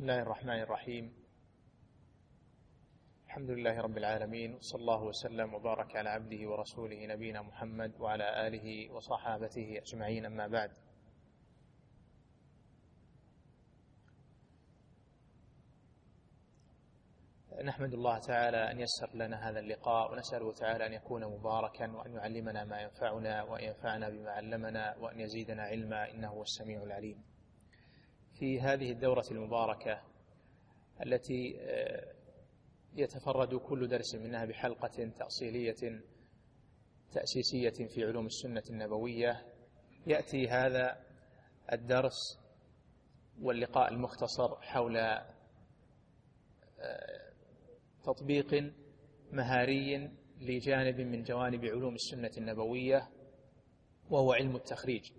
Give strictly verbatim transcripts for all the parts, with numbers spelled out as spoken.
بسم الله الرحمن الرحيم. الحمد لله رب العالمين، وصلى الله وسلم وبارك على عبده ورسوله نبينا محمد وعلى آله وصحابته أجمعين، أما بعد. نحمد الله تعالى أن يسر لنا هذا اللقاء، ونسأله تعالى أن يكون مباركا، وأن يعلمنا ما ينفعنا، وأن ينفعنا بما علمنا، وأن يزيدنا علما، إنه هو السميع العليم. في هذه الدورة المباركة التي يتفرد كل درس منها بحلقة تأصيلية تأسيسية في علوم السنة النبوية، يأتي هذا الدرس واللقاء المختصر حول تطبيق مهاري لجانب من جوانب علوم السنة النبوية، وهو علم التخريج.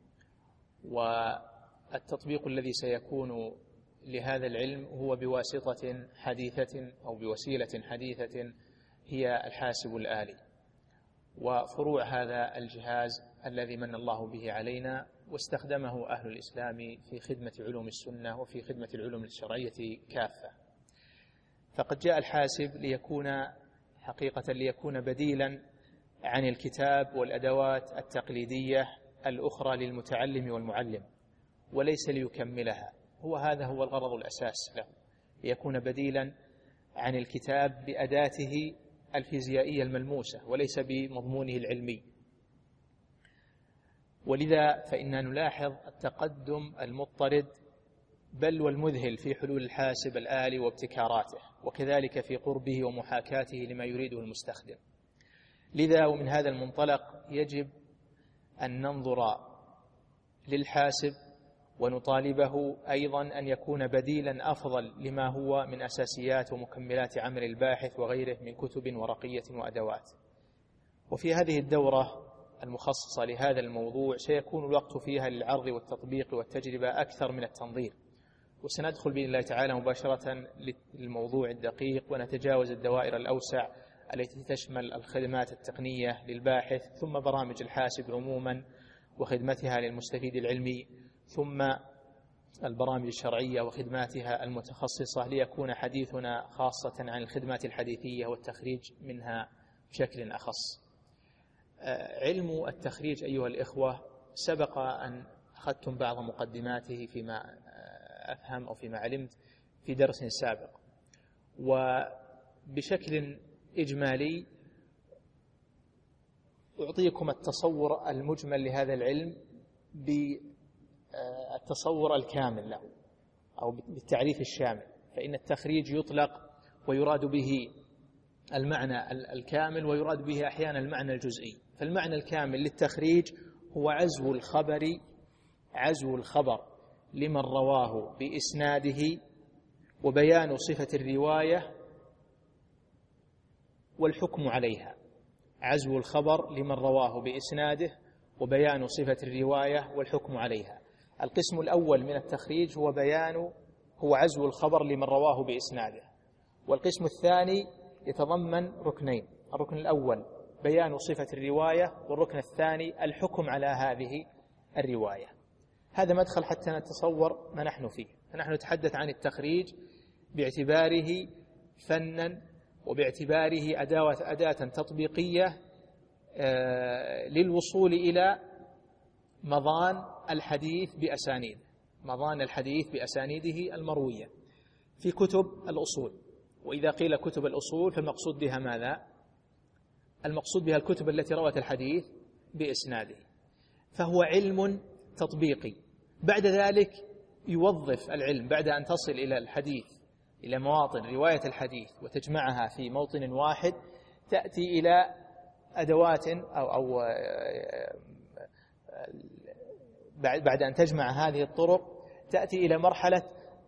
والتطبيق الذي سيكون لهذا العلم هو بواسطة حديثة أو بوسيلة حديثة هي الحاسب الآلي، وفروع هذا الجهاز الذي من الله به علينا واستخدمه أهل الإسلام في خدمة علوم السنة وفي خدمة العلوم الشرعية كافة. فقد جاء الحاسب ليكون حقيقة ليكون بديلا عن الكتاب والأدوات التقليدية الأخرى للمتعلم والمعلم، وليس ليكملها. هو هذا هو الغرض الأساس له، ليكون بديلا عن الكتاب بأداته الفيزيائية الملموسة وليس بمضمونه العلمي. ولذا فإننا نلاحظ التقدم المضطرد بل والمذهل في حلول الحاسب الآلي وابتكاراته، وكذلك في قربه ومحاكاته لما يريده المستخدم. لذا ومن هذا المنطلق يجب أن ننظر للحاسب ونطالبه أيضا أن يكون بديلا أفضل لما هو من أساسيات ومكملات عمل الباحث وغيره من كتب ورقية وأدوات. وفي هذه الدورة المخصصة لهذا الموضوع سيكون الوقت فيها للعرض والتطبيق والتجربة أكثر من التنظير، وسندخل بإذن الله تعالى مباشرة للموضوع الدقيق، ونتجاوز الدوائر الأوسع التي تشمل الخدمات التقنية للباحث، ثم برامج الحاسب عموما وخدمتها للمستفيد العلمي، ثم البرامج الشرعية وخدماتها المتخصصة، ليكون حديثنا خاصة عن الخدمات الحديثية والتخريج منها بشكل أخص. علم التخريج أيها الإخوة سبق أن أخذتم بعض مقدماته فيما أفهم أو فيما علمت في درس سابق، وبشكل إجمالي أعطيكم التصور المجمل لهذا العلم بالتصور الكامل له أو بالتعريف الشامل. فإن التخريج يطلق ويراد به المعنى الكامل، ويراد به أحيانا المعنى الجزئي. فالمعنى الكامل للتخريج هو عزو الخبر عزو الخبر لمن رواه بإسناده، وبيان صفة الرواية والحكم عليها. عزو الخبر لمن رواه بإسناده وبيان صفة الرواية والحكم عليها. القسم الأول من التخريج هو بيان هو عزو الخبر لمن رواه بإسناده، والقسم الثاني يتضمن ركنين: الركن الأول بيان صفة الرواية، والركن الثاني الحكم على هذه الرواية. هذا مدخل حتى نتصور ما نحن فيه. فنحن نتحدث عن التخريج باعتباره فنا، وباعتباره أداة, أداة تطبيقية للوصول إلى مضان الحديث بأسانيده مضان الحديث بأسانيده المروية في كتب الأصول. وإذا قيل كتب الأصول فالمقصود بها ماذا؟ المقصود بها الكتب التي روت الحديث بإسناده. فهو علم تطبيقي. بعد ذلك يوظف العلم بعد أن تصل إلى الحديث إلى مواطن رواية الحديث وتجمعها في موطن واحد، تأتي إلى أدوات أو, أو بعد أن تجمع هذه الطرق تأتي إلى مرحلة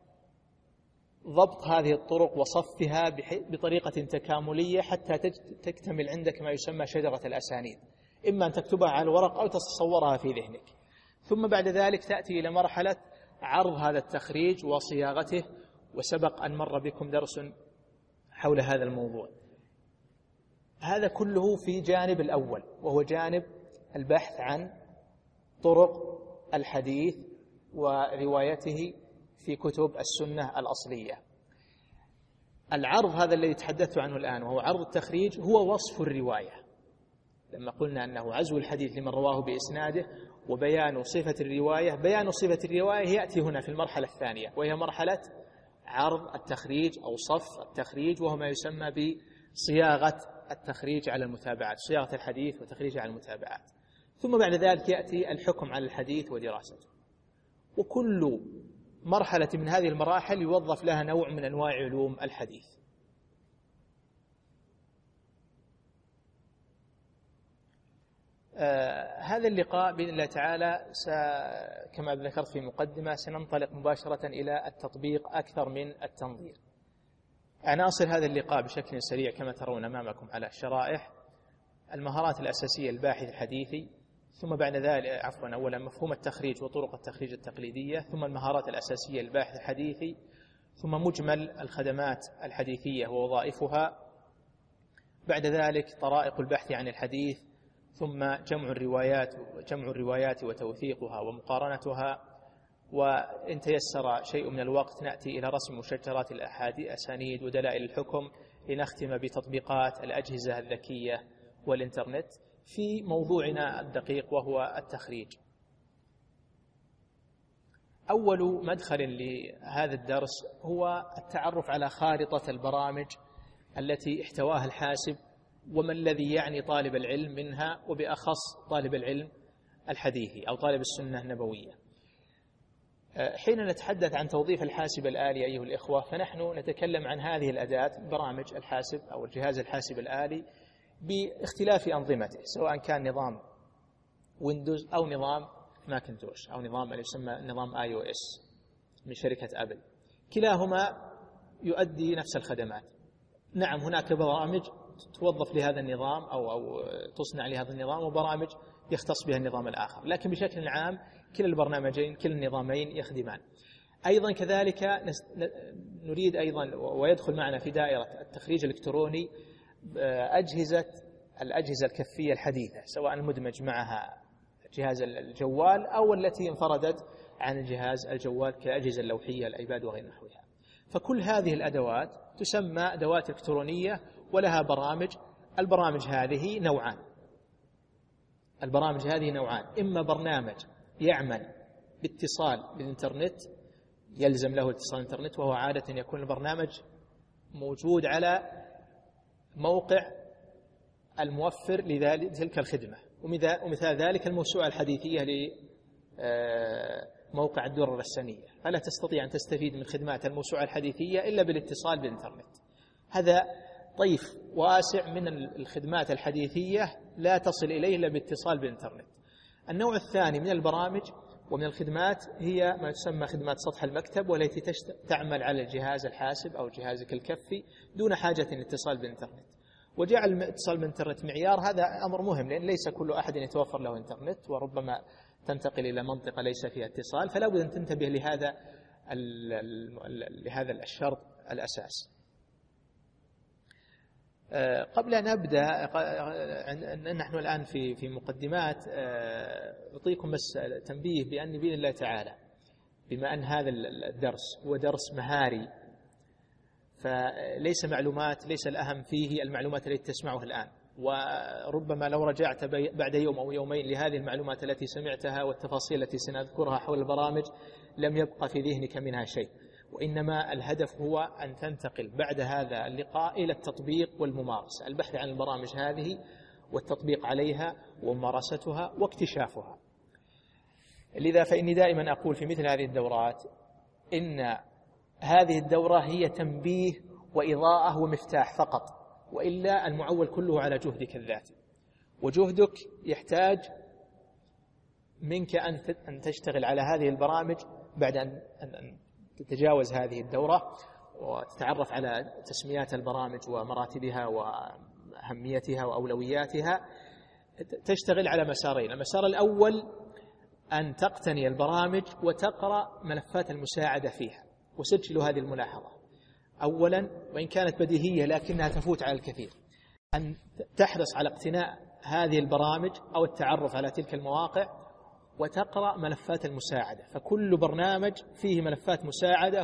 ضبط هذه الطرق وصفها بطريقة تكاملية حتى تكتمل عندك ما يسمى شجرة الأسانيد، إما أن تكتبها على الورق أو تتصورها في ذهنك. ثم بعد ذلك تأتي إلى مرحلة عرض هذا التخريج وصياغته، وسبق أن مر بكم درس حول هذا الموضوع. هذا كله في جانب الأول، وهو جانب البحث عن طرق الحديث وروايته في كتب السنة الأصلية. العرض هذا الذي تحدثت عنه الآن وهو عرض التخريج هو وصف الرواية، لما قلنا أنه عزو الحديث لمن رواه بإسناده وبيان صفة الرواية. بيان صفة الرواية يأتي هنا في المرحلة الثانية، وهي مرحلة عرض التخريج أو صف التخريج، وهو ما يسمى بصياغة التخريج على المتابعات، صياغة الحديث وتخريجه على المتابعات. ثم بعد ذلك يأتي الحكم على الحديث ودراسته. وكل مرحلة من هذه المراحل يوظف لها نوع من أنواع علوم الحديث. آه هذا اللقاء بإذن الله تعالى كما ذكرت في مقدمة سننطلق مباشرة إلى التطبيق أكثر من التنظير. عناصر هذا اللقاء بشكل سريع كما ترون أمامكم على الشرائح: المهارات الأساسية الباحث الحديثي، ثم بعد ذلك عفوا أولا مفهوم التخريج وطرق التخريج التقليدية، ثم المهارات الأساسية الباحث الحديثي، ثم مجمل الخدمات الحديثية ووظائفها، بعد ذلك طرائق البحث عن الحديث، ثم جمع الروايات جمع الروايات وتوثيقها ومقارنتها، وإن تيسر شيء من الوقت نأتي إلى رسم مشجرات الأسانيد ودلائل الحكم، لنختم بتطبيقات الأجهزة الذكية والإنترنت في موضوعنا الدقيق وهو التخريج. أول مدخل لهذا الدرس هو التعرف على خارطة البرامج التي احتواها الحاسب، وما الذي يعني طالب العلم منها، وبأخص طالب العلم الحديثي أو طالب السنة النبوية. حين نتحدث عن توظيف الحاسب الآلي أيها الإخوة، فنحن نتكلم عن هذه الأداة برامج الحاسب أو الجهاز الحاسب الآلي باختلاف أنظمته، سواء كان نظام ويندوز أو نظام ماكنتوش أو نظام اللي يسمى نظام آي أو إس من شركة أبل. كلاهما يؤدي نفس الخدمات. نعم هناك برامج توظف لهذا النظام أو أو تصنع لهذا النظام، وبرامج يختص بها النظام الآخر، لكن بشكل عام كلا البرنامجين كلا النظامين يخدمان. أيضا كذلك نريد أيضا ويدخل معنا في دائرة التخريج الإلكتروني أجهزة الأجهزة الكفية الحديثة، سواء المدمج معها جهاز الجوال أو التي انفردت عن الجهاز الجوال كأجهزة اللوحية الأيباد وغير نحوها. فكل هذه الأدوات تسمى أدوات إلكترونية ولها برامج. البرامج هذه نوعان البرامج هذه نوعان إما برنامج يعمل باتصال بالإنترنت، يلزم له اتصال الإنترنت، وهو عادة يكون البرنامج موجود على موقع الموفر لتلك الخدمة، ومثال ذلك الموسوعة الحديثية لموقع الدرر السنية، فلا تستطيع أن تستفيد من خدمات الموسوعة الحديثية إلا بالاتصال بالإنترنت. هذا طيف واسع من الخدمات الحديثية لا تصل إليه إلا باتصال بالإنترنت. النوع الثاني من البرامج ومن الخدمات هي ما تسمى خدمات سطح المكتب، والتي تعمل على الجهاز الحاسب أو جهازك الكفي دون حاجة للاتصال بالإنترنت. وجعل الاتصال بالإنترنت معيار هذا أمر مهم، لأن ليس كل أحد يتوفر له إنترنت، وربما تنتقل إلى منطقة ليس فيها اتصال، فلا بد أن تنتبه لهذا لهذا الشرط الأساس. قبل أن نبدأ، نحن الآن في في مقدمات، أعطيكم بس تنبيه بأن بإذن الله تعالى بما أن هذا الدرس هو درس مهاري، فليس معلومات ليس الأهم فيه المعلومات التي تسمعها الآن، وربما لو رجعت بعد يوم أو يومين لهذه المعلومات التي سمعتها والتفاصيل التي سنذكرها حول البرامج لم يبقى في ذهنك منها شيء، وإنما الهدف هو أن تنتقل بعد هذا اللقاء إلى التطبيق والممارسة، البحث عن البرامج هذه والتطبيق عليها وممارستها واكتشافها. لذا فإني دائما أقول في مثل هذه الدورات إن هذه الدورة هي تنبيه وإضاءة ومفتاح فقط، وإلا المعول كله على جهدك الذاتي، وجهدك يحتاج منك أن تشتغل على هذه البرامج بعد أن تتجاوز هذه الدورة وتتعرف على تسميات البرامج ومراتبها وأهميتها وأولوياتها. تشتغل على مسارين: المسار الأول أن تقتني البرامج وتقرأ ملفات المساعدة فيها. وسجل هذه الملاحظة أولا، وإن كانت بديهية لكنها تفوت على الكثير، أن تحرص على اقتناء هذه البرامج أو التعرف على تلك المواقع وتقرأ ملفات المساعدة. فكل برنامج فيه ملفات مساعدة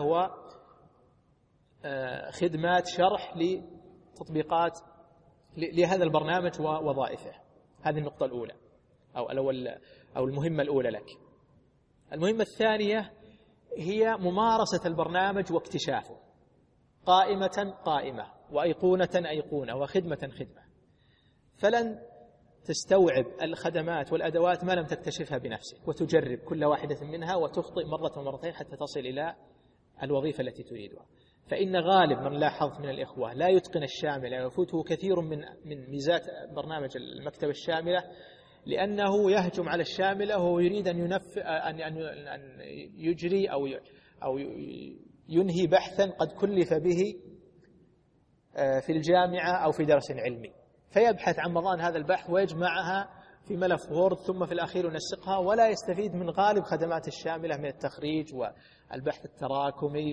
وخدمات شرح لتطبيقات لهذا البرنامج ووظائفه. هذه النقطة الأولى أو الأول أو المهمة الأولى لك. المهمة الثانية هي ممارسة البرنامج واكتشافه، قائمة قائمة، وأيقونة أيقونة، وخدمة خدمة. فلن تستوعب الخدمات والأدوات ما لم تكتشفها بنفسك وتجرب كل واحدة منها وتخطئ مرة ومرتين حتى تصل إلى الوظيفة التي تريدها. فإن غالب من لاحظ من الإخوة لا يتقن الشاملة ويفوته كثير من من ميزات برنامج المكتبة الشاملة، لأنه يهجم على الشاملة وهو يريد أن ينف أن أن يجري أو أو ينهي بحثا قد كلف به في الجامعة أو في درس علمي، فيبحث عن مضان هذا البحث ويجمعها في ملف وورد ثم في الأخير ينسقها، ولا يستفيد من غالب خدمات الشاملة من التخريج والبحث التراكمي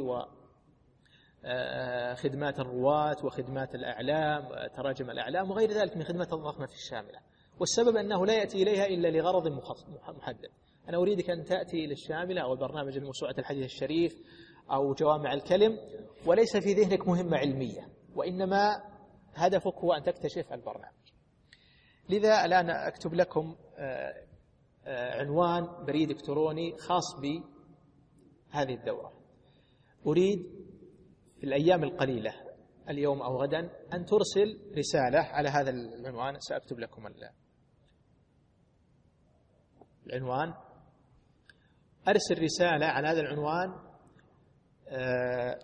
وخدمات الرواة وخدمات الأعلام، تراجم الأعلام وغير ذلك من خدمات الضخمة في الشاملة. والسبب أنه لا يأتي إليها إلا لغرض محدد. أنا أريدك أن تأتي للشاملة أو البرنامج الموسوعة الحديث الشريف أو جوامع الكلم، وليس في ذهنك مهمة علمية، وإنما هدفك هو أن تكتشف البرنامج. لذا الآن أكتب لكم عنوان بريد إلكتروني خاص بهذه الدورة. أريد في الأيام القليلة اليوم أو غدا أن ترسل رسالة على هذا العنوان. سأكتب لكم العنوان. أرسل رسالة على هذا العنوان أه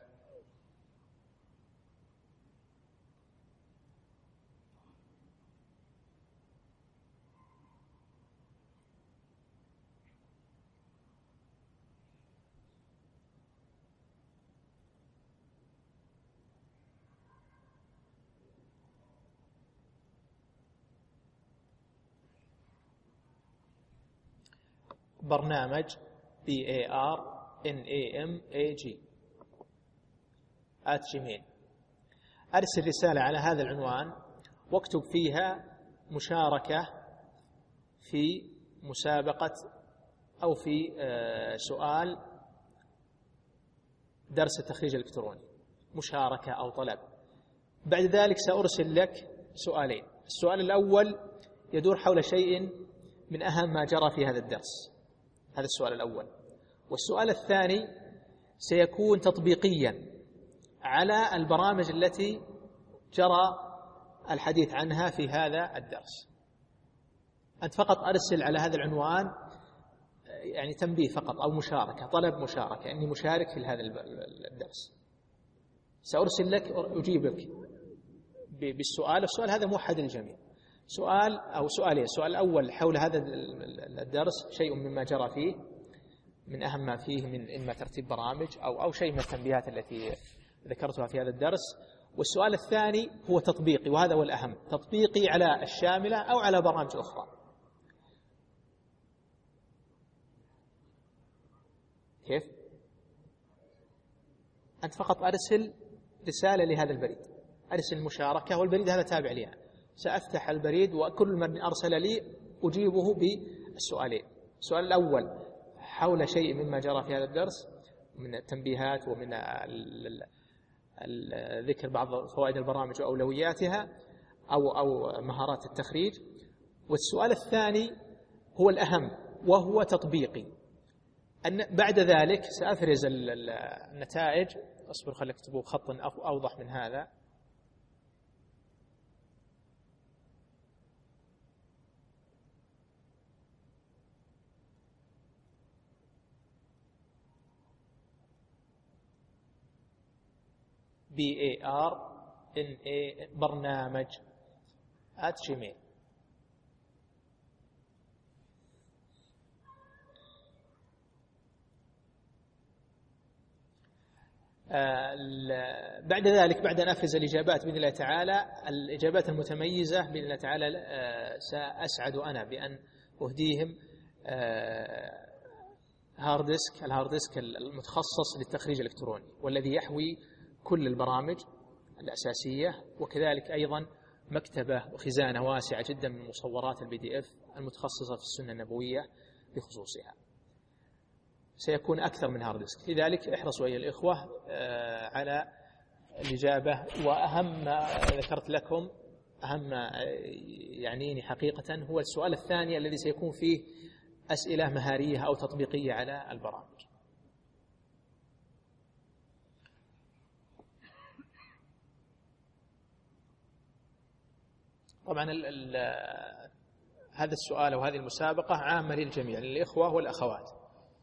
برنامج B A R N A M A G at gmail. أرسل رسالة على هذا العنوان واكتب فيها مشاركة في مسابقة أو في سؤال درس التخريج الإلكتروني، مشاركة أو طلب. بعد ذلك سأرسل لك سؤالين. السؤال الأول يدور حول شيء من أهم ما جرى في هذا الدرس، هذا السؤال الأول. والسؤال الثاني سيكون تطبيقيا على البرامج التي جرى الحديث عنها في هذا الدرس. أنت فقط أرسل على هذا العنوان يعني تنبيه فقط أو مشاركة، طلب مشاركة، أني مشارك في هذا الدرس. سأرسل لك أجيبك بالسؤال. السؤال هذا موحد للجميع، سؤال أو سؤالين. السؤال الأول حول هذا الدرس، شيء مما جرى فيه من أهم ما فيه من إما ترتيب برامج أو أو شيء من التنبيهات التي ذكرتها في هذا الدرس. والسؤال الثاني هو تطبيقي، وهذا هو الأهم، تطبيقي على الشاملة أو على برامج أخرى. كيف؟ أنت فقط أرسل رسالة لهذا البريد، أرسل مشاركة، والبريد هذا تابع لي. سأفتح البريد وكل من أرسل لي أجيبه بالسؤالين. السؤال الأول حول شيء مما جرى في هذا الدرس من التنبيهات ومن ذكر بعض فوائد البرامج وأولوياتها أو أو مهارات التخريج. والسؤال الثاني هو الأهم وهو تطبيقي. أن بعد ذلك سأفرز النتائج. أصبر خليك اكتبوا خط أوضح من هذا. B A R N A برنامج at gmail. بعد ذلك بعد أن أفرز الإجابات بإذن الله تعالى، الإجابات المتميزة بإذن الله تعالى سأسعد أنا بأن أهديهم هارد ديسك، الهارد ديسك المتخصص للتخريج الإلكتروني والذي يحوي كل البرامج الأساسية، وكذلك أيضا مكتبة وخزانة واسعة جدا من مصورات البي دي اف المتخصصة في السنة النبوية بخصوصها، سيكون أكثر من هارد ديسك. لذلك احرصوا أيها الإخوة على الإجابة. وأهم ما ذكرت لكم، أهم ما يعنيني حقيقة هو السؤال الثاني الذي سيكون فيه أسئلة مهارية أو تطبيقية على البرامج. طبعا ال ال هذا السؤال وهذه المسابقة عامة للجميع، للإخوة والأخوات.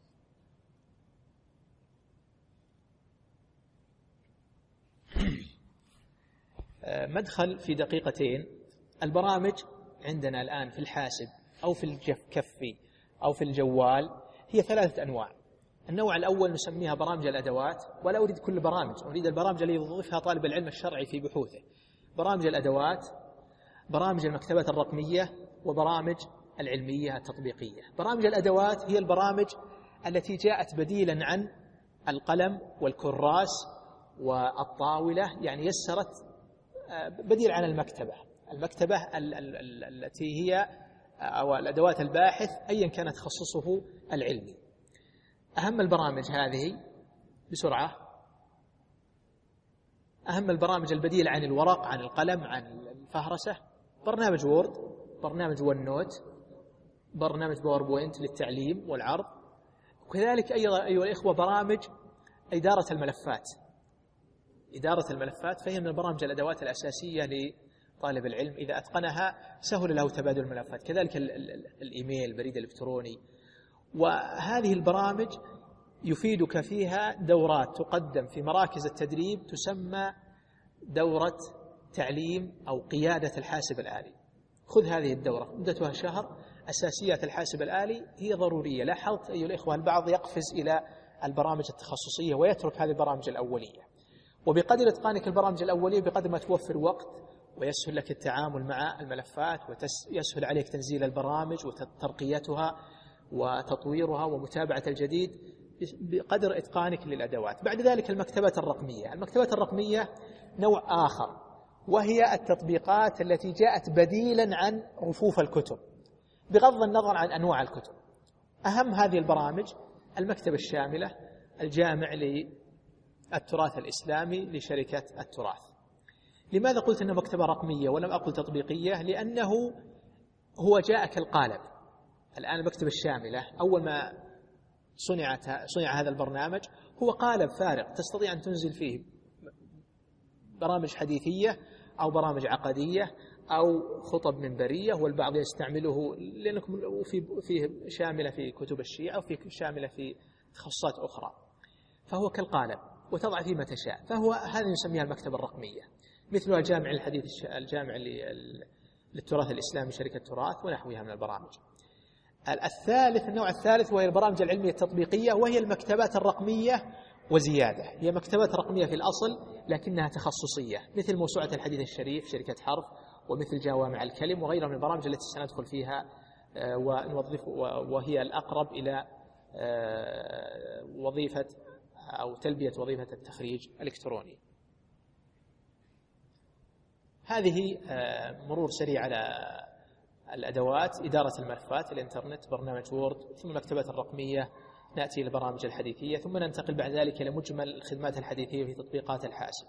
مدخل في دقيقتين. البرامج عندنا الآن في الحاسب أو في الكفي أو في الجوال هي ثلاثة أنواع. النوع الأول نسميها برامج الأدوات، ولا أريد كل برامج، أريد البرامج التي يضيفها طالب العلم الشرعي في بحوثه. برامج الأدوات، برامج المكتبات الرقمية، وبرامج العلمية التطبيقية. برامج الأدوات هي البرامج التي جاءت بديلا عن القلم والكراس والطاولة، يعني يسرت بديل عن المكتبة المكتبة التي هي أو الأدوات الباحث أيا كان تخصصه العلمي. أهم البرامج هذه بسرعة، أهم البرامج البديلة عن الورق، عن القلم، عن الفهرسة: برنامج وورد، برنامج ون نوت، برنامج باوربوينت للتعليم والعرض، وكذلك أيضا أيها الإخوة برامج إدارة الملفات. إدارة الملفات فهي من البرامج الأدوات الأساسية لطالب العلم، إذا أتقنها سهل له تبادل الملفات. كذلك الإيميل، البريد الإلكتروني. وهذه البرامج يفيدك فيها دورات تقدم في مراكز التدريب تسمى دورة تعليم أو قيادة الحاسب الآلي. خذ هذه الدورة مدتها شهر. أساسيات الحاسب الآلي هي ضرورية. لاحظت أيها الإخوة البعض يقفز إلى البرامج التخصصية ويترك هذه البرامج الأولية، وبقدر إتقانك البرامج الأولية بقدر ما توفر وقت ويسهل لك التعامل مع الملفات ويسهل عليك تنزيل البرامج وترقيتها وتطويرها ومتابعة الجديد بقدر إتقانك للأدوات. بعد ذلك المكتبات الرقمية. المكتبات الرقمية نوع آخر، وهي التطبيقات التي جاءت بديلا عن رفوف الكتب بغض النظر عن أنواع الكتب. أهم هذه البرامج المكتبة الشاملة، الجامع للتراث الإسلامي لشركة التراث. لماذا قلت أنها مكتبة رقمية ولم أقل تطبيقية؟ لأنه هو جاء كالقالب. الآن المكتبة الشاملة أول ما صنعت صنع هذا البرنامج هو قالب فارغ تستطيع أن تنزل فيه برامج حديثية أو برامج عقدية أو خطب منبرية، والبعض يستعمله لأنكم فيه شاملة في كتب الشيعة وفي شاملة في تخصصات أخرى، فهو كالقالب وتضع فيه ما تشاء. فهو هذا يسميها المكتبة الرقمية، مثلها الجامع الحديث الجامع للتراث الإسلامي شركة تراث ونحوها من البرامج. الثالث النوع الثالث وهي البرامج العلمية التطبيقية، وهي المكتبات الرقمية وزيادة. هي مكتبات رقمية في الأصل لكنها تخصصية، مثل موسوعة الحديث الشريف شركة حرف، ومثل جوامع الكلم وغيرها من البرامج التي سندخل فيها ونوظف، وهي الأقرب إلى وظيفة أو تلبية وظيفة التخريج الإلكتروني. هذه مرور سريع على الأدوات: إدارة الملفات، الإنترنت، برنامج وورد، ثم المكتبات الرقمية، نأتي إلى البرامج الحديثية، ثم ننتقل بعد ذلك إلى مجمل الخدمات الحديثية في تطبيقات الحاسب.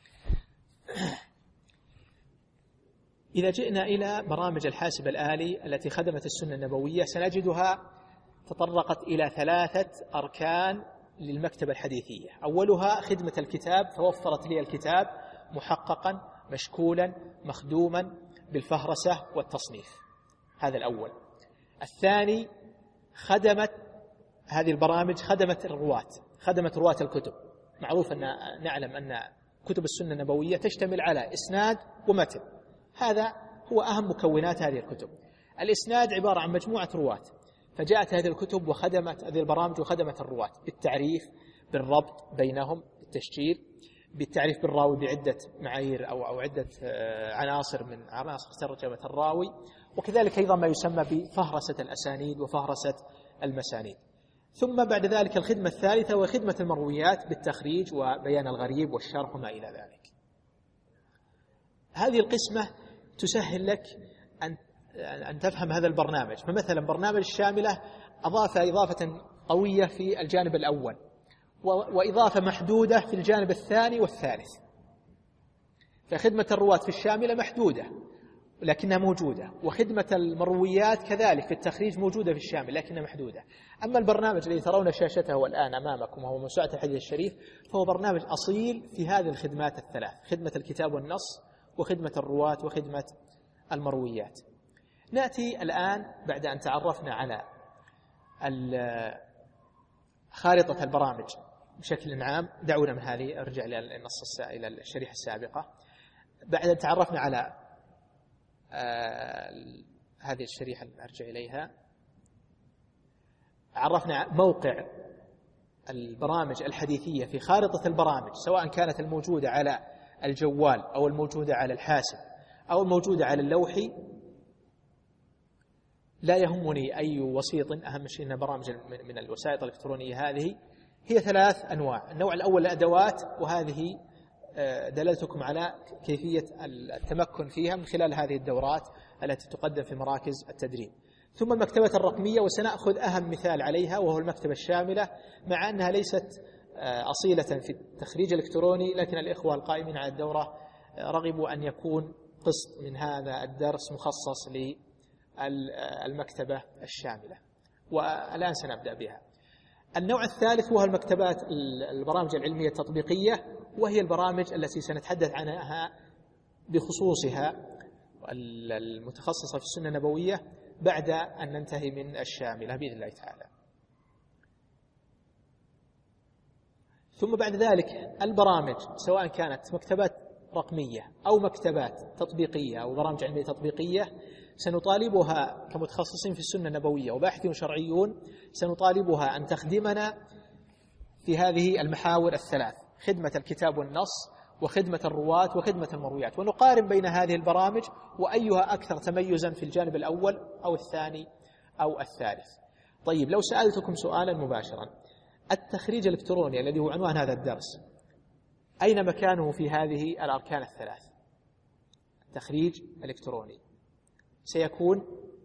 إذا جئنا إلى برامج الحاسب الآلي التي خدمت السنة النبوية سنجدها تطرقت إلى ثلاثة أركان للمكتبة الحديثية. أولها خدمة الكتاب، فوفرت لي الكتاب محققا مشكولا مخدوما بالفهرسة والتصنيف، هذا الأول. الثاني خدمت هذه البرامج خدمت الرواة، خدمت رواة الكتب. معروف أن نعلم أن كتب السنة النبوية تشتمل على إسناد ومتن، هذا هو أهم مكونات هذه الكتب. الإسناد عبارة عن مجموعة رواة، فجاءت هذه الكتب وخدمت هذه البرامج وخدمت الرواة بالتعريف، بالربط بينهم، بالتشجير، بالتعريف بالراوي بعدة معايير أو أو عدة عناصر من عناصر ترجمة الراوي، وكذلك أيضا ما يسمى بفهرسة الأسانيد وفهرسة المسانيد. ثم بعد ذلك الخدمة الثالثة وخدمة المرويات بالتخريج وبيان الغريب والشرح وما إلى ذلك. هذه القسمة تسهل لك أن أن تفهم هذا البرنامج. فمثلا برنامج الشاملة أضاف إضافة قوية في الجانب الأول، وإضافة محدودة في الجانب الثاني والثالث. فخدمة الرواة في الشاملة محدودة لكنها موجودة، وخدمة المرويات كذلك في التخريج موجودة في الشامل لكنها محدودة. أما البرنامج الذي ترون شاشته الآن أمامكم وهو موسوعة الحديث الشريف فهو برنامج أصيل في هذه الخدمات الثلاث: خدمة الكتاب والنص، وخدمة الرواة، وخدمة المرويات. نأتي الآن بعد أن تعرفنا على خارطة البرامج بشكل عام. دعونا من هذه أرجع للنص إلى الشريحة السابقة. بعد أن تعرفنا على آه هذه الشريحة أرجع إليها، عرفنا موقع البرامج الحديثية في خارطة البرامج، سواء كانت الموجودة على الجوال أو الموجودة على الحاسب أو الموجودة على اللوحي. لا يهمني أي وسيط، أهم شيء أن برامج من الوسائط الإلكترونية هذه هي ثلاث أنواع. النوع الأول الأدوات، وهذه دللتكم على كيفية التمكن فيها من خلال هذه الدورات التي تقدم في مراكز التدريب. ثم المكتبة الرقمية، وسنأخذ أهم مثال عليها وهو المكتبة الشاملة، مع أنها ليست أصيلة في التخريج الإلكتروني، لكن الإخوة القائمين على الدورة رغبوا أن يكون قسط من هذا الدرس مخصص للمكتبة الشاملة، والآن سنبدأ بها. النوع الثالث وهو المكتبات البرامج العلمية التطبيقية، وهي البرامج التي سنتحدث عنها بخصوصها المتخصصة في السنة النبوية بعد أن ننتهي من الشاملة بإذن الله تعالى. ثم بعد ذلك البرامج سواء كانت مكتبات رقمية أو مكتبات تطبيقية أو برامج علمية تطبيقية، سنطالبها كمتخصصين في السنة النبوية وباحثين شرعيون، سنطالبها أن تخدمنا في هذه المحاور الثلاث: خدمة الكتاب والنص، وخدمة الرواة، وخدمة المرويات. ونقارن بين هذه البرامج وأيها أكثر تميزا في الجانب الأول أو الثاني أو الثالث. طيب، لو سألتكم سؤالا مباشرا: التخريج الإلكتروني الذي هو عنوان هذا الدرس أين مكانه في هذه الأركان الثلاث؟ التخريج الإلكتروني سيكون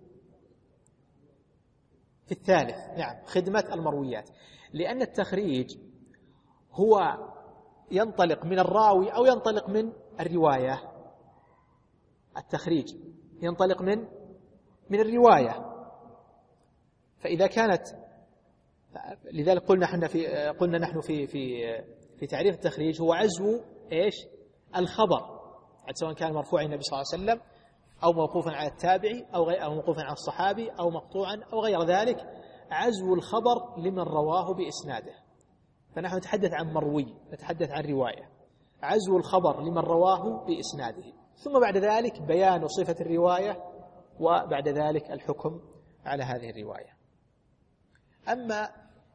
في الثالث، نعم، خدمة المرويات، لأن التخريج هو ينطلق من الراوي أو ينطلق من الرواية. التخريج ينطلق من من الرواية. فإذا كانت، لذلك قلنا نحن في قلنا نحن في في في تعريف التخريج هو عزو ايش؟ الخبر، سواء كان مرفوع النبي صلى الله عليه وسلم أو موقوفا على التابعي أو غير أو موقوفا على الصحابي أو مقطوعا أو غير ذلك، عزو الخبر لمن رواه بإسناده. فنحن نتحدث عن مروي، نتحدث عن رواية. عزو الخبر لمن رواه بإسناده، ثم بعد ذلك بيان صفة الرواية، وبعد ذلك الحكم على هذه الرواية. أما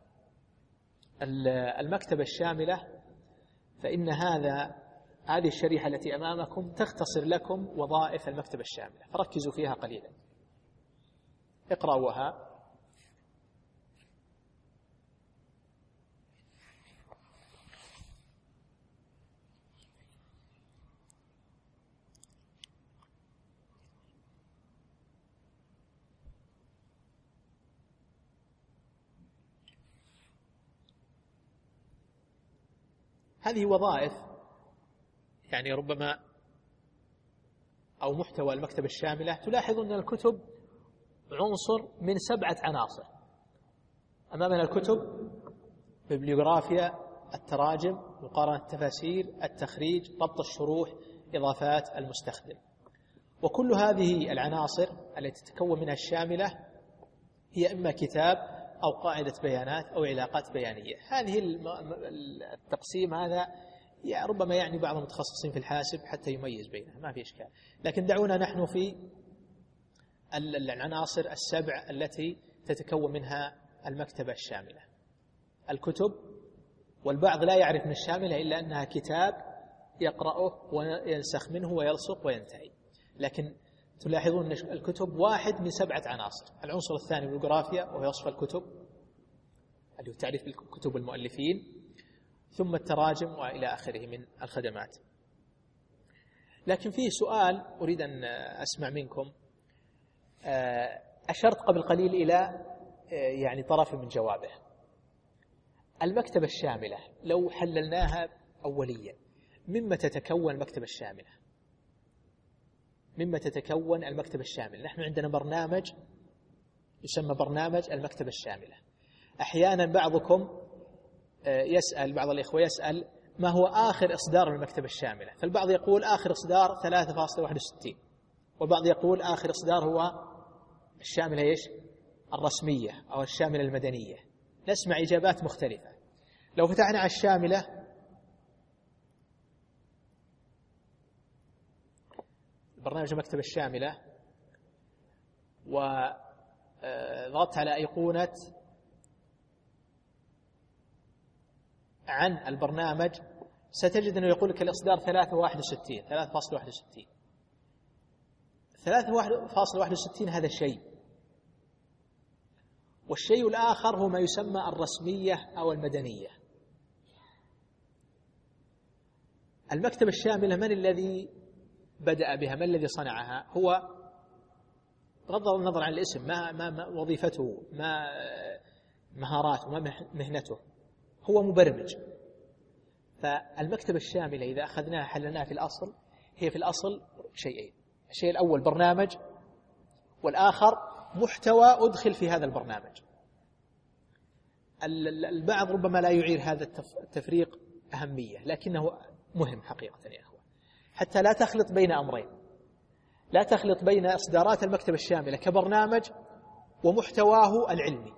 المكتبة الشاملة فإن هذا هذه الشريحة التي أمامكم تختصر لكم وظائف المكتبة الشاملة، فركزوا فيها قليلا، اقرأوها. هذه وظائف، يعني ربما أو محتوى المكتبة الشاملة. تلاحظ أن الكتب عنصر من سبعة عناصر. أمامنا الكتب: ببليوغرافيا، التراجم، مقارنة التفاسير، التخريج، ربط الشروح، إضافات المستخدم. وكل هذه العناصر التي تتكون منها الشاملة هي إما كتاب أو قاعدة بيانات أو علاقات بيانية. هذه التقسيم هذا ربما يعني بعض المتخصصين في الحاسب حتى يميز بينها، ما في إشكال. لكن دعونا نحن في العناصر السبع التي تتكون منها المكتبة الشاملة: الكتب، والبعض لا يعرف من الشاملة إلا أنها كتاب يقرأه وينسخ منه ويلصق وينتهي، لكن تلاحظون أن الكتب واحد من سبعة عناصر. العنصر الثاني الجغرافيا وهو وصف الكتب اللي هو تعريف كتب المؤلفين، ثم التراجم وإلى آخره من الخدمات. لكن فيه سؤال أريد أن أسمع منكم: أشرت قبل قليل إلى يعني طرف من جوابه. المكتبة الشاملة لو حللناها أوليا، مما تتكون المكتبة الشاملة؟ مما تتكون المكتبة الشاملة؟ نحن عندنا برنامج يسمى برنامج المكتبة الشاملة. أحيانا بعضكم يسأل، بعض الإخوة يسأل ما هو آخر إصدار من المكتبة الشاملة، فالبعض يقول آخر إصدار ثلاثة فاصلة واحد وستين، والبعض يقول آخر إصدار هو الشاملة إيش؟ الرسمية أو الشاملة المدنية. نسمع إجابات مختلفة. لو فتحنا على الشاملة برنامج المكتبة الشاملة وضغطت على أيقونة عن البرنامج، ستجد أنه يقول لك الإصدار ثلاثة واحد وستين ثلاثة فاصلة واحد وستين. ثلاثة فاصلة واحد وستين هذا شيء، والشيء الآخر هو ما يسمى الرسمية أو المدنية. المكتبة الشاملة من الذي بدأ بها؟ من الذي صنعها؟ هو بغض النظر عن الاسم، ما, ما, ما وظيفته، ما مهاراته، ما مهنته، هو مبرمج. فالمكتبة الشاملة إذا أخذناها حللناها في الأصل، هي في الأصل شيئين: الشيء الأول برنامج، والآخر محتوى أدخل في هذا البرنامج. البعض ربما لا يعير هذا التفريق أهمية، لكنه مهم حقيقة يا أخوة، حتى لا تخلط بين أمرين، لا تخلط بين إصدارات المكتبة الشاملة كبرنامج ومحتواه العلمي.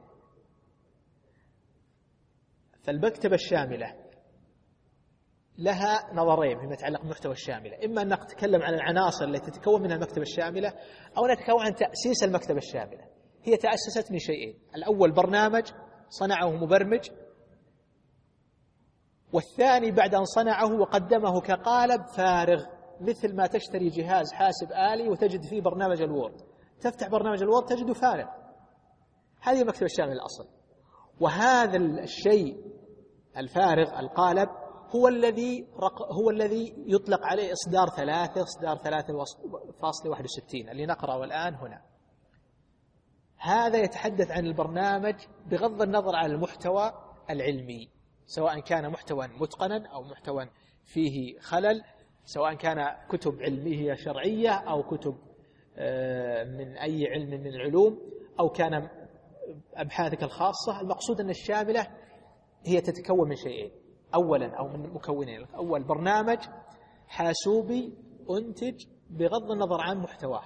فالمكتبة الشاملة لها نظرين فيما يتعلق بالمحتوى الشاملة: إما أن نتكلم عن العناصر التي تتكون منها المكتبة الشاملة، أو نتكلم عن تأسيس المكتبة الشاملة. هي تأسست من شيئين: الأول برنامج صنعه مبرمج، والثاني بعد أن صنعه وقدمه كقالب فارغ، مثل ما تشتري جهاز حاسب آلي وتجد فيه برنامج الوورد، تفتح برنامج الوورد تجده فارغ. هذه المكتبة الشاملة الأصل. وهذا الشيء الفارغ القالب هو الذي هو الذي يطلق عليه إصدار ثلاثة إصدار ثلاثة فاصلة واحد وستين اللي نقرأه الآن هنا. هذا يتحدث عن البرنامج بغض النظر عن المحتوى العلمي، سواء كان محتوى متقنا أو محتوى فيه خلل، سواء كان كتب علمية شرعية أو كتب من أي علم من العلوم، أو كان أبحاثك الخاصة. المقصود أن الشاملة هي تتكون من شيئين: أولا أو من مكونين. أول برنامج حاسوبي أنتج بغض النظر عن محتواه،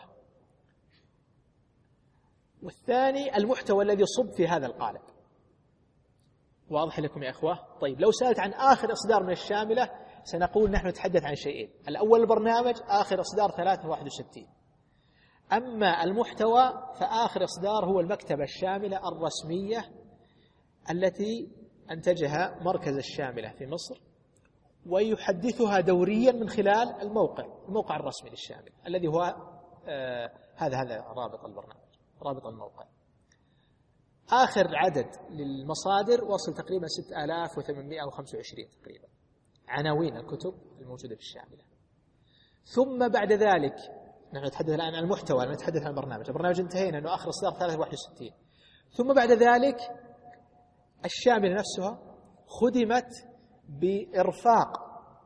والثاني المحتوى الذي يصب في هذا القالب. واضح لكم يا أخوة؟ طيب، لو سألت عن آخر إصدار من الشاملة سنقول نحن نتحدث عن شيئين: الأول البرنامج، آخر إصدار ثلاثة واحد وستين. أما المحتوى فآخر إصدار هو المكتبة الشاملة الرسمية التي أنتجها مركز الشاملة في مصر، ويحدثها دوريا من خلال الموقع الموقع الرسمي للشاملة الذي هو آه هذا هذا رابط البرنامج، رابط الموقع. آخر عدد للمصادر وصل تقريبا ستة آلاف وثمانمائة وخمسة وعشرين تقريبا عناوين الكتب الموجودة في الشاملة. ثم بعد ذلك نحن نتحدث الآن عن المحتوى، نتحدث عن البرنامج. البرنامج انتهينا أنه آخر إصدار ثلاثة واحد وستين. ثم بعد ذلك الشاملة نفسها خدمت بإرفاق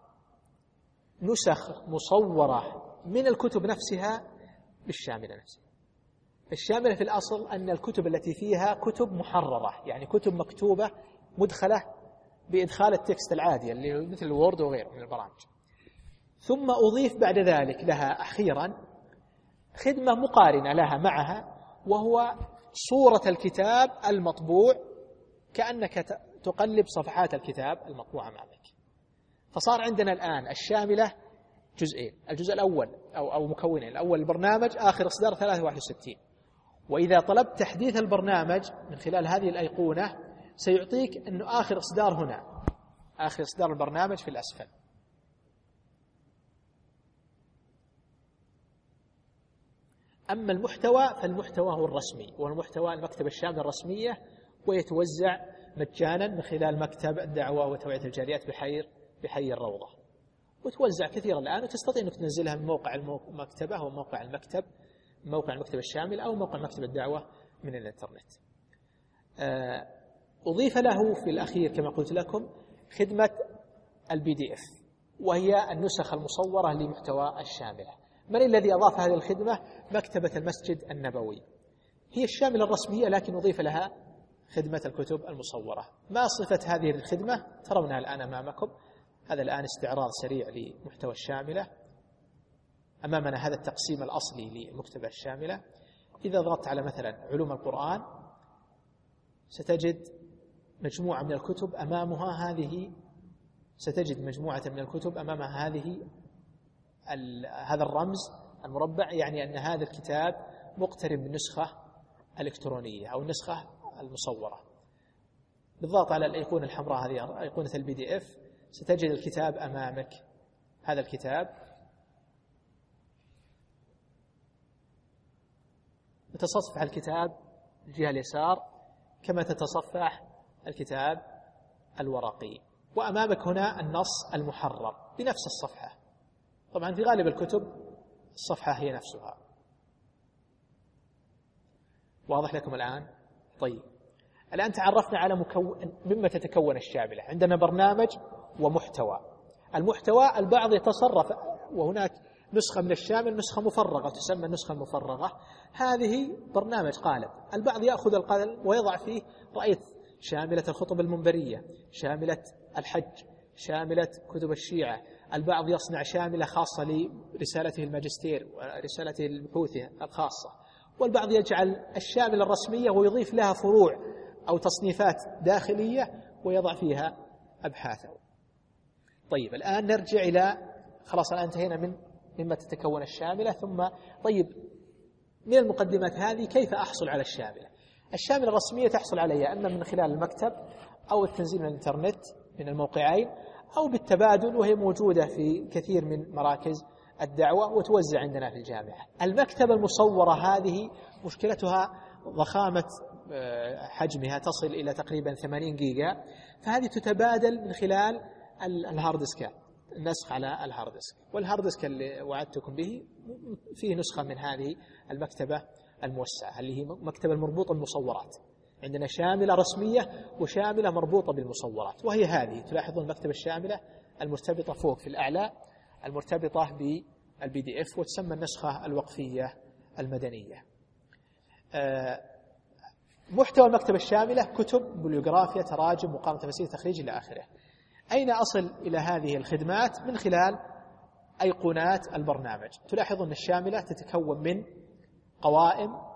نسخ مصورة من الكتب نفسها بالشاملة نفسها. الشاملة في الأصل أن الكتب التي فيها كتب محررة، يعني كتب مكتوبة مدخلة بإدخال التكست العادي اللي مثل الوورد وغيره من البرامج. ثم أضيف بعد ذلك لها أخيرا خدمة مقارنة لها معها، وهو صورة الكتاب المطبوع، كأنك تقلب صفحات الكتاب المطبوعة أمامك. فصار عندنا الآن الشاملة جزئين: الجزء الأول أو أو مكونين، الأول البرنامج آخر إصدار ثلاثة واحد وستين، وإذا طلبت تحديث البرنامج من خلال هذه الأيقونة سيعطيك أنه آخر إصدار هنا، آخر إصدار البرنامج في الأسفل. أما المحتوى فالمحتوى هو الرسمي، والمحتوى المكتبة الشاملة الرسمية، ويتوزع مجانا من خلال مكتب الدعوة وتوعية الجاليات بحي بحي الروضة، وتوزع كثيرا الآن، وتستطيع أنك تنزلها من موقع المكتبة أو موقع المكتب موقع المكتبة الشاملة أو موقع مكتب الدعوة من الإنترنت. أضيف له في الأخير كما قلت لكم خدمة البي دي إف، وهي النسخ المصورة لمحتوى الشاملة. من الذي أضاف هذه الخدمة؟ مكتبة المسجد النبوي، هي الشاملة الرسمية لكن أضيف لها خدمة الكتب المصورة. ما صفة هذه الخدمة؟ ترونها الآن أمامكم. هذا الآن استعراض سريع لمحتوى الشاملة. أمامنا هذا التقسيم الأصلي للمكتبة الشاملة. إذا ضغطت على مثلا علوم القرآن ستجد مجموعة من الكتب أمامها هذه ستجد مجموعة من الكتب أمامها هذه هذا الرمز المربع، يعني أن هذا الكتاب مقترن بالنسخة الإلكترونية أو النسخة المصورة. بالضغط على الأيقونة الحمراء هذه أيقونة البي دي إف ستجد الكتاب أمامك. هذا الكتاب تتصفح الكتاب الجهة اليسار كما تتصفح الكتاب الورقي، وأمامك هنا النص المحرر بنفس الصفحة. طبعا في غالب الكتب الصفحة هي نفسها. واضح لكم الآن؟ طيب الآن تعرفنا على مكون مما تتكون الشاملة. عندنا برنامج ومحتوى. المحتوى البعض يتصرف، وهناك نسخة من الشامل نسخة مفرغة تسمى النسخة المفرغة، هذه برنامج قالب. البعض يأخذ القلم ويضع فيه رأيت شاملة الخطب المنبرية، شاملة الحج، شاملة كتب الشيعة. البعض يصنع شاملة خاصة لرسالته الماجستير ورسالته البحوثية الخاصة، والبعض يجعل الشاملة الرسمية ويضيف لها فروع أو تصنيفات داخلية ويضع فيها أبحاثه. طيب الآن نرجع إلى خلاص الآن انتهينا من مما تتكون الشاملة. ثم طيب من المقدمات هذه كيف أحصل على الشاملة؟ الشاملة الرسمية تحصل عليها أما من خلال المكتب أو التنزيل من الإنترنت من الموقعين أو بالتبادل، وهي موجودة في كثير من مراكز الدعوة وتوزع عندنا في الجامعة. المكتبة المصورة هذه مشكلتها ضخامة حجمها تصل إلى تقريبا ثمانين جيجا، فهذه تتبادل من خلال الهاردسكات، النسخ على الهاردسك. والهاردسك اللي وعدتكم به فيه نسخة من هذه المكتبة الموسعة اللي هي مكتبة المربوطة بالمصورات. عندنا شاملة رسمية وشاملة مربوطة بالمصورات، وهي هذه تلاحظون المكتبة الشاملة المرتبطة فوق في الأعلى المرتبطة بالبي دي إف، وتسمى النسخة الوقفية المدنية. محتوى المكتبة الشاملة كتب، بليوغرافيا، تراجم، مقارنة، تفسير، تخريج إلى آخره. أين أصل إلى هذه الخدمات؟ من خلال أيقونات البرنامج. تلاحظون أن الشاملة تتكون من قوائم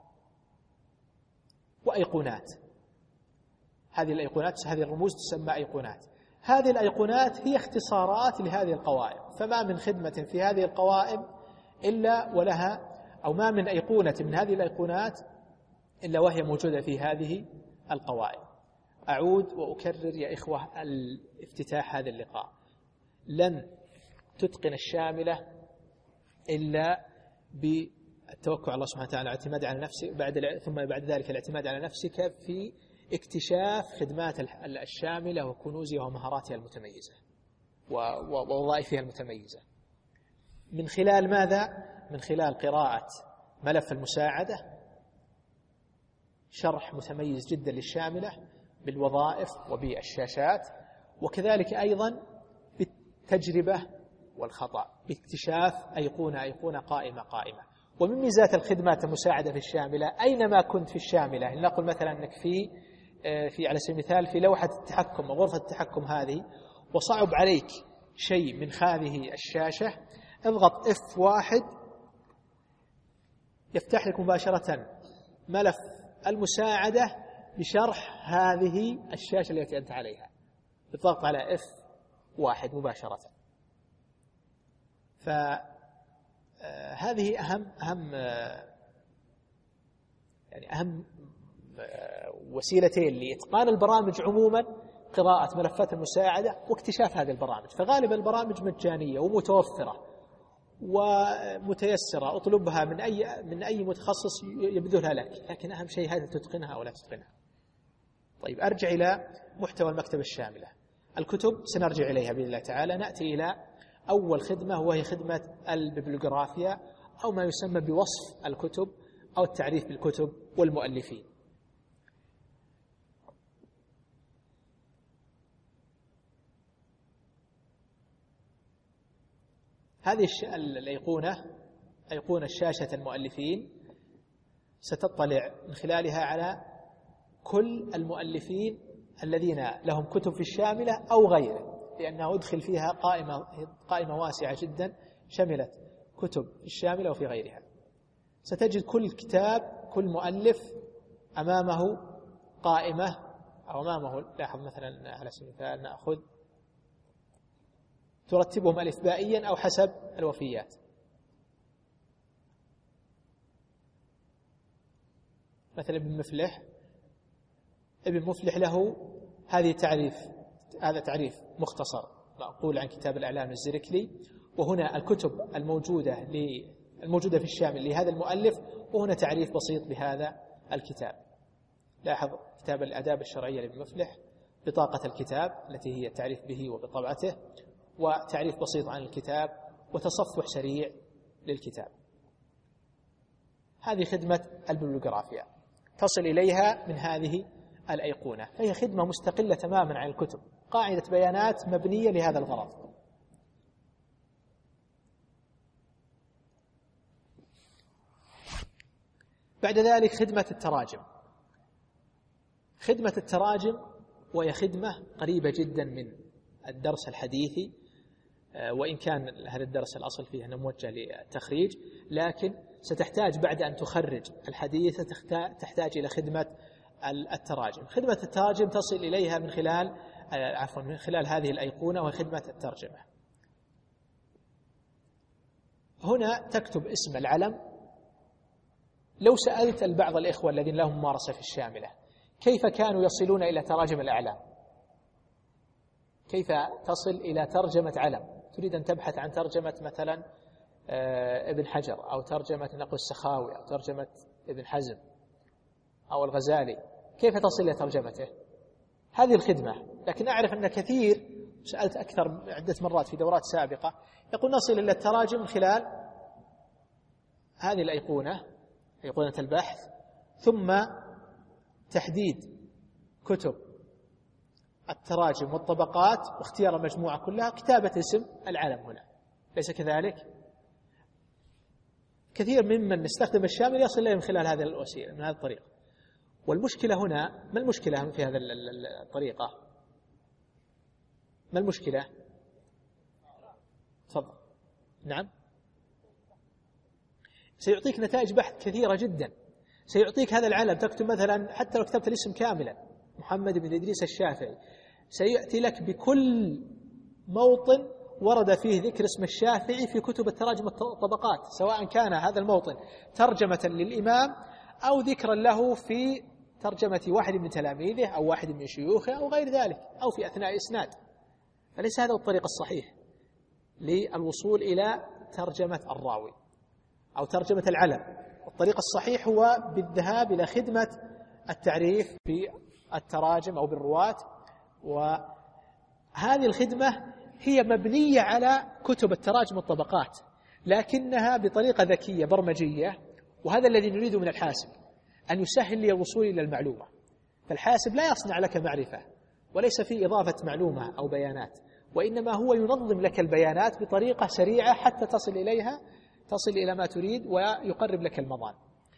وأيقونات. هذه الأيقونات هذه الرموز تسمى أيقونات. هذه الأيقونات هي اختصارات لهذه القوائم، فما من خدمة في هذه القوائم إلا ولها أو ما من أيقونة من هذه الأيقونات إلا وهي موجودة في هذه القوائم. أعود وأكرر يا إخوة الافتتاح هذا اللقاء، لن تتقن الشاملة إلا بالتوكل على الله سبحانه وتعالى، الاعتماد على نفسك بعد ثم بعد ذلك الاعتماد على نفسك في اكتشاف خدمات الشاملة وكنوزها ومهاراتها المتميزة ووظائفها المتميزة. من خلال ماذا؟ من خلال قراءة ملف المساعدة، شرح متميز جدا للشاملة بالوظائف وبالشاشات، وكذلك أيضا بالتجربة والخطأ، باكتشاف أيقونة أيقونة قائمة قائمة. ومن ميزات الخدمات المساعدة في الشاملة أينما كنت في الشاملة، لنقل مثلا أنك في في على سبيل المثال في لوحة التحكم أو غرفة التحكم هذه، وصعب عليك شيء من هذه الشاشة، اضغط إف واحد يفتح لك مباشرة ملف المساعدة بشرح هذه الشاشة التي أنت عليها بالضغط على إف واحد مباشرة. فهذه أهم أهم يعني أهم وسيلتين لإتقان البرامج عموما، قراءة ملفات المساعدة واكتشاف هذه البرامج. فغالب البرامج مجانية ومتوفرة ومتيسرة، اطلبها من أي من أي متخصص يبذلها لك، لكن أهم شيء هذا تتقنها أو لا تتقنها. طيب أرجع إلى محتوى المكتبة الشاملة. الكتب سنرجع إليها بإذن الله تعالى. نأتي إلى أول خدمة وهي خدمة الببليوغرافيا أو ما يسمى بوصف الكتب أو التعريف بالكتب والمؤلفين. هذه الأيقونة أيقونة شاشة المؤلفين ستطلع من خلالها على كل المؤلفين الذين لهم كتب في الشاملة أو غيره، لأنه أدخل فيها قائمة قائمة واسعة جدا شملت كتب في الشاملة وفي غيرها. ستجد كل كتاب كل مؤلف أمامه قائمة أو أمامه، لاحظ مثلا على سبيل المثال نأخذ ترتبهم ألفبائيا أو حسب الوفيات. مثلا ابن مفلح ابن مفلح له هذه تعريف هذا تعريف مختصر مأقول عن كتاب الأعلام الزركلي، وهنا الكتب الموجودة الموجودة في الشامل لهذا المؤلف، وهنا تعريف بسيط بهذا الكتاب. لاحظ كتاب الآداب الشرعية لابن مفلح، بطاقة الكتاب التي هي التعريف به وبطبعته، وتعريف بسيط عن الكتاب، وتصفح سريع للكتاب. هذه خدمة الببليوغرافيا تصل إليها من هذه الأيقونة، فهي خدمة مستقلة تماما عن الكتب، قاعدة بيانات مبنية لهذا الغرض. بعد ذلك خدمة التراجم. خدمة التراجم وهي خدمة قريبة جدا من الدرس الحديثي، وإن كان هذا الدرس الأصل فيه أنه موجه للتخريج، لكن ستحتاج بعد أن تخرج الحديث تحتاج إلى خدمة التراجم. خدمة التراجم تصل إليها من خلال عفوا من خلال هذه الأيقونة وخدمة الترجمة. هنا تكتب اسم العلم. لو سألت البعض الإخوة الذين لهم ممارسة في الشاملة كيف كانوا يصلون إلى تراجم الأعلام، كيف تصل إلى ترجمة علم، تريد أن تبحث عن ترجمة مثلا ابن حجر أو ترجمة نقل السخاوي أو ترجمة ابن حزم أو الغزالي، كيف تصل إلى ترجمته؟ هذه الخدمة. لكن أعرف أن كثير، سألت أكثر عدة مرات في دورات سابقة، يقول نصل إلى التراجم من خلال هذه الأيقونة، أيقونة البحث، ثم تحديد كتب التراجم والطبقات واختيار المجموعة كلها، كتابة اسم العلم هنا. ليس كذلك؟ كثير ممن يستخدم الشامل يصل إليه من خلال هذه الوسيلة، من هذه الطريقة. والمشكلة هنا، ما المشكلة في هذه الطريقة؟ ما المشكلة؟ تفضل. نعم، سيعطيك نتائج بحث كثيرة جدا. سيعطيك هذا العلم، تكتب مثلا حتى لو كتبت الاسم كاملا محمد بن إدريس الشافعي، سيأتي لك بكل موطن ورد فيه ذكر اسم الشافعي في كتب التراجم والطبقات، سواء كان هذا الموطن ترجمة للإمام أو ذكرا له في ترجمة واحد من تلاميذه أو واحد من شيوخه أو غير ذلك، أو في أثناء إسناد. فليس هذا الطريق الصحيح للوصول إلى ترجمة الراوي أو ترجمة العلم. الطريق الصحيح هو بالذهاب إلى خدمة التعريف في التراجم أو بالرواة، وهذه الخدمة هي مبنية على كتب التراجم والطبقات، لكنها بطريقة ذكية برمجية، وهذا الذي نريده من الحاسب، أن يسهل لي الوصول إلى المعلومة. فالحاسب لا يصنع لك معرفة، وليس في إضافة معلومة أو بيانات، وإنما هو ينظم لك البيانات بطريقة سريعة حتى تصل إليها تصل إلى ما تريد ويقرب لك المضان.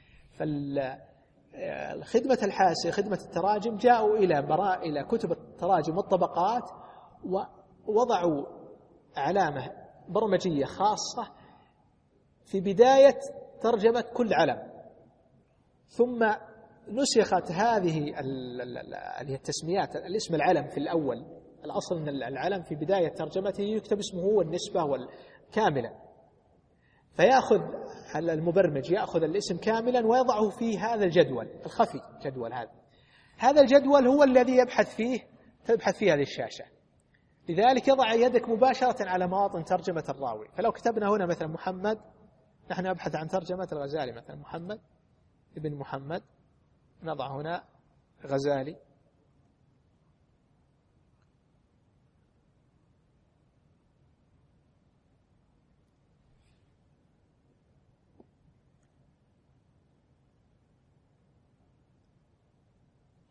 فالخدمة الحاسب خدمة التراجم جاءوا إلى براء إلى كتب التراجم والطبقات ووضعوا علامة برمجية خاصة في بداية ترجمة كل علم، ثم نسخت هذه التسميات الاسم العلم في الأول. الأصل أن العلم في بداية ترجمته يكتب اسمه والنسبة والكاملة، فيأخذ المبرمج يأخذ الاسم كاملا ويضعه في هذا الجدول الخفي. جدول هذا هذا الجدول هو الذي يبحث فيه تبحث فيه هذه الشاشة. لذلك يضع يدك مباشرة على مواطن ترجمة الراوي. فلو كتبنا هنا مثلا محمد، نحن نبحث عن ترجمة الغزالي مثلا محمد ابن محمد، نضع هنا غزالي،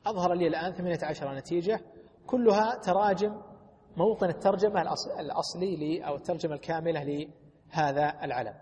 أظهر لي الآن ثمانية عشر نتيجة كلها تراجم موطن الترجمة الأصلي لي أو الترجمة الكاملة لهذا العلم.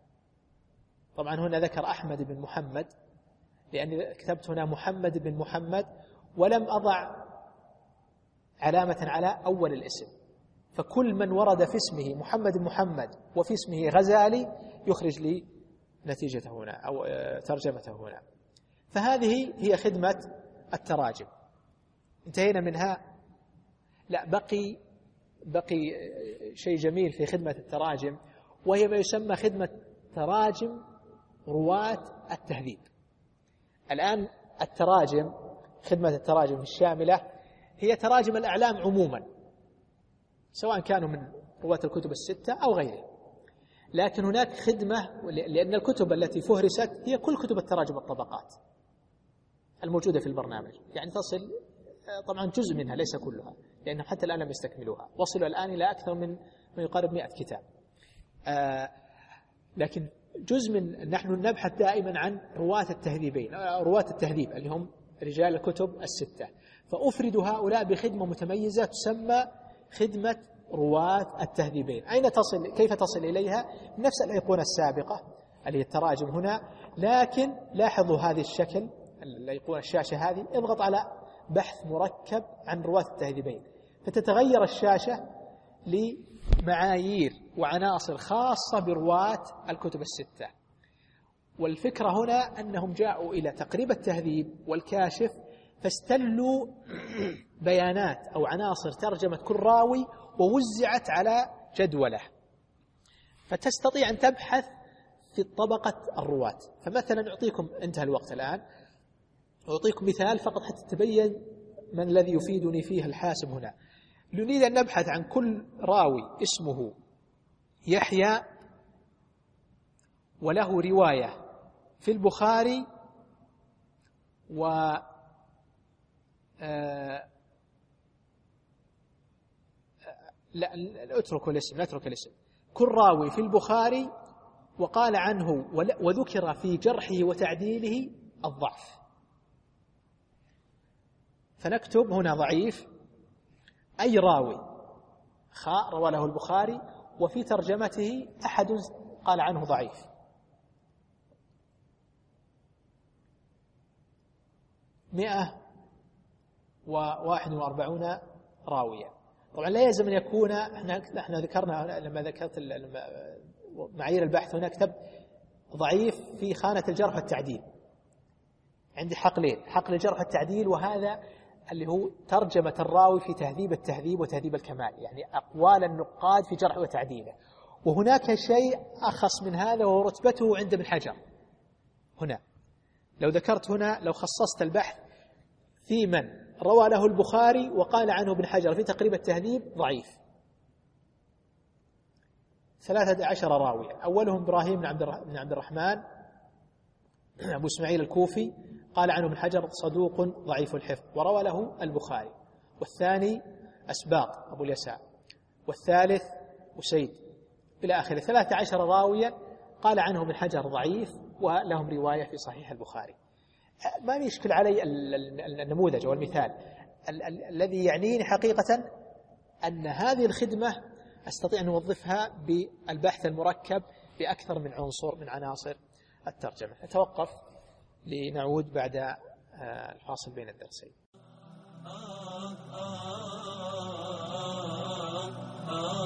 طبعا هنا ذكر أحمد بن محمد لأني كتبت هنا محمد بن محمد ولم أضع علامة على أول الاسم، فكل من ورد في اسمه محمد بن محمد وفي اسمه غزالي يخرج لي نتيجته هنا أو ترجمته هنا. فهذه هي خدمة التراجم، انتهينا منها. لا، بقي بقي شيء جميل في خدمة التراجم، وهي ما يسمى خدمة تراجم رواة التهذيب. الآن التراجم، خدمة التراجم الشاملة هي تراجم الأعلام عموما، سواء كانوا من رواة الكتب الستة أو غيره، لكن هناك خدمة لأن الكتب التي فهرست هي كل كتب التراجم الطبقات الموجودة في البرنامج، يعني تصل طبعا جزء منها ليس كلها لأنهم حتى الآن لم يستكملوها، وصلوا الآن إلى أكثر من ما يقارب مئة كتاب. آه لكن جزء من نحن نبحث دائما عن رواة التهذيبين، رواة التهذيب اللي هم رجال الكتب الستة، فأفرد هؤلاء بخدمة متميزة تسمى خدمة رواة التهذيبين. أين تصل؟ كيف تصل إليها؟ نفس الأيقونة السابقة اللي هي التراجم هنا، لكن لاحظوا هذه الشكل الأيقونة الشاشة هذه، اضغط على بحث مركب عن رواة التهذيبين فتتغير الشاشة لمعايير وعناصر خاصة برواة الكتب الستة. والفكرة هنا أنهم جاءوا إلى تقريب التهذيب والكاشف فاستلوا بيانات أو عناصر ترجمة كل راوي ووزعت على جدولة، فتستطيع أن تبحث في طبقة الرواة. فمثلا أعطيكم، انتهى الوقت الآن، أعطيكم مثال فقط حتى تبين من الذي يفيدني فيه الحاسب هنا. نريد أن نبحث عن كل راوي اسمه يحيى وله رواية في البخاري و آه لا اترك الاسم لا اترك الاسم كل راوي في البخاري وقال عنه وذكر في جرحه وتعديله الضعف، فنكتب هنا ضعيف أي راوي خاء روى له البخاري وفي ترجمته أحد قال عنه ضعيف. مئة وواحد وأربعون راوية. طبعا لا يلزم أن يكون، احنا ذكرنا لما ذكرت معايير البحث هنا كتب ضعيف في خانة الجرح والتعديل، عندي حقلين، حقل الجرح والتعديل وهذا اللي هو ترجمة الراوي في تهذيب التهذيب وتهذيب الكمال، يعني أقوال النقاد في جرح وتعديله. وهناك شيء أخص من هذا وهو رتبته عند ابن حجر. هنا لو ذكرت هنا لو خصصت البحث في من روى له البخاري وقال عنه ابن حجر في تقريب التهذيب ضعيف، ثلاثة عشر راوية، أولهم إبراهيم بن عبد الرحمن أبو إسماعيل الكوفي قال عنه ابن حجر صدوق ضعيف الحفظ وروى له البخاري، والثاني أسباط أبو اليساع، والثالث أسيد إلى آخره، ثلاثة عشر راوية قال عنه ابن حجر ضعيف ولهم رواية في صحيح البخاري. ما يشكل علي النموذج والمثال، الذي يعنيني حقيقة أن هذه الخدمة أستطيع أن أوظفها بالبحث المركب بأكثر من عنصر من عناصر الترجمة. نتوقف لنعود بعد الفاصل بين الدرسين.